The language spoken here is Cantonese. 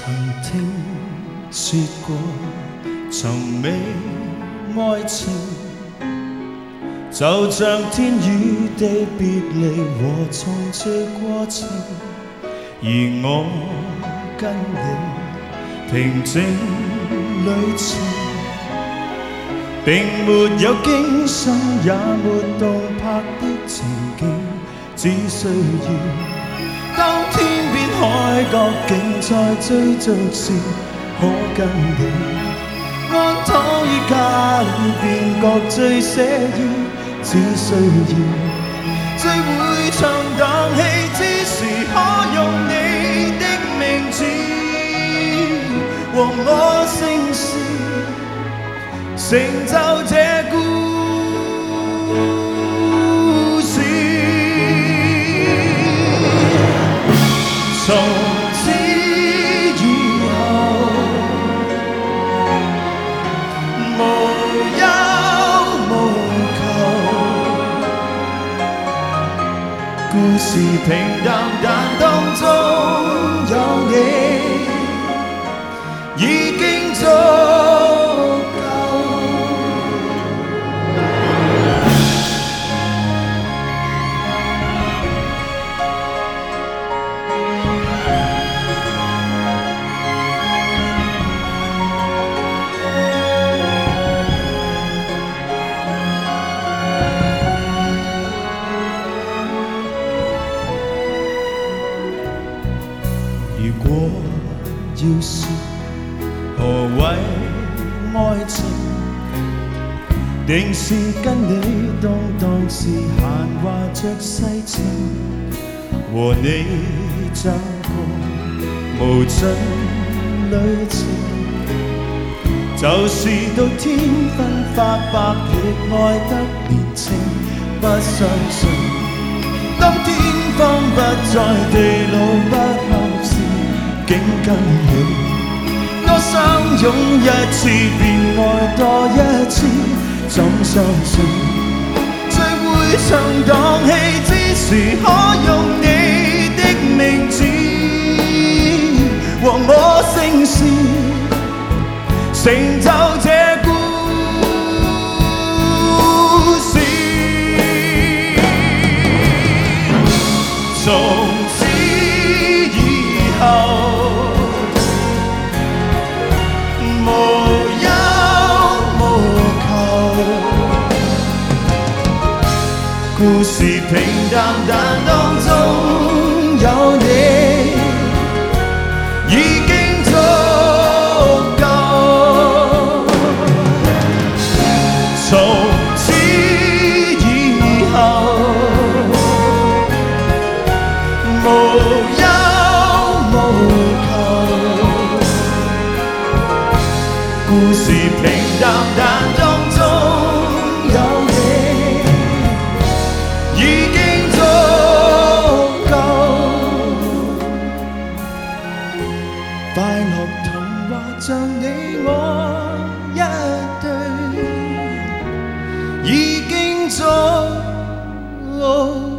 曾聽說過，尋覓愛情，就像天與地別離和重聚過程，而我跟你平靜旅程，並沒有驚心也沒動魄的情景，只需要當天邊海角竟在追逐時，可跟你安躺於家裏便覺最寫意，只需要聚會唱檔戲之時，可用你的名字和我姓氏，成就這故事。從此以後，無憂無求，故事平淡但當中有你，已經足夠。如果要說何謂愛情，定是跟你動盪時閒話着世情，和你走過無盡旅程，就是到天昏發白亦愛得年青。不相信當天荒不再地老不合時，竟跟你我相擁一次便愛多一次，怎相信聚會唱檔戲之時，可用你的名字和我姓氏，成就這故事。從此以後，無憂無求，故事平淡但當中有你，已經足夠。從此以後，無憂無求，故事平淡但當中有你，已經足夠。快樂童話像你我一對，已經足夠。